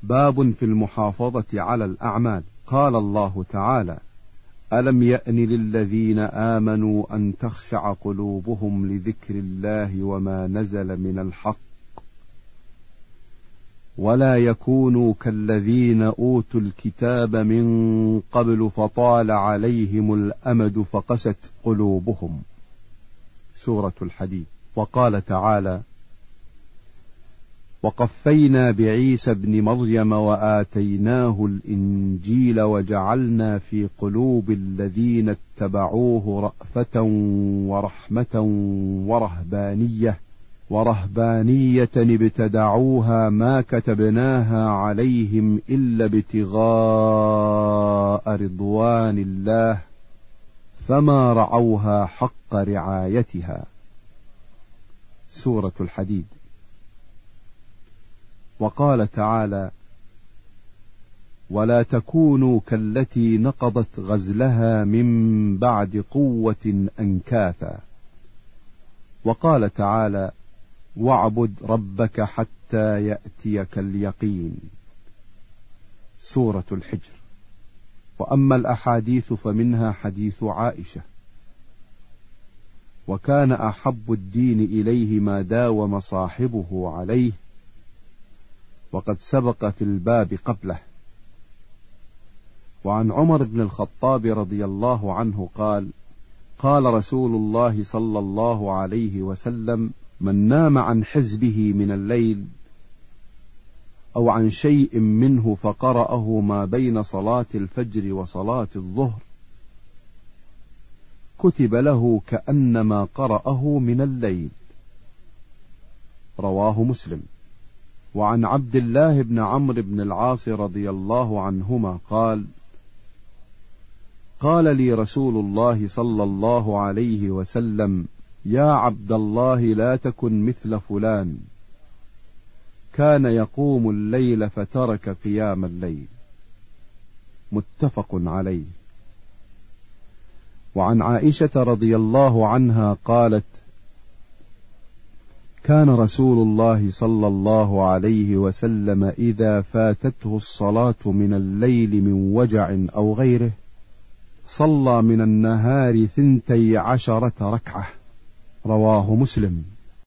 باب في المحافظة على الأعمال. قال الله تعالى: ألم يأن للذين آمنوا أن تخشع قلوبهم لذكر الله وما نزل من الحق ولا يكونوا كالذين أوتوا الكتاب من قبل فطال عليهم الأمد فقست قلوبهم. سورة الحديد. وقال تعالى: وقفينا بعيسى ابن مريم وآتيناه الإنجيل وجعلنا في قلوب الذين اتبعوه رأفة ورحمة ورهبانية ابتدعوها ما كتبناها عليهم إلا ابتغاء رضوان الله فما رعوها حق رعايتها. سورة الحديد. وقال تعالى: ولا تكونوا كالتي نقضت غزلها من بعد قوة أنكاثا. وقال تعالى: واعبد ربك حتى يأتيك اليقين. سورة الحجر. وأما الأحاديث فمنها حديث عائشة: وكان أحب الدين إليه ما داوم صاحبه عليه، وقد سبق في الباب قبله. وعن عمر بن الخطاب رضي الله عنه قال: قال رسول الله صلى الله عليه وسلم: من نام عن حزبه من الليل أو عن شيء منه فقرأه ما بين صلاة الفجر وصلاة الظهر كتب له كأنما قرأه من الليل. رواه مسلم. وعن عبد الله بن عمرو بن العاص رضي الله عنهما قال: قال لي رسول الله صلى الله عليه وسلم: يا عبد الله لا تكن مثل فلان كان يقوم الليل فترك قيام الليل. متفق عليه. وعن عائشة رضي الله عنها قالت: كان رسول الله صلى الله عليه وسلم إذا فاتته الصلاة من الليل من وجع أو غيره صلى من النهار 12 ركعة. رواه مسلم.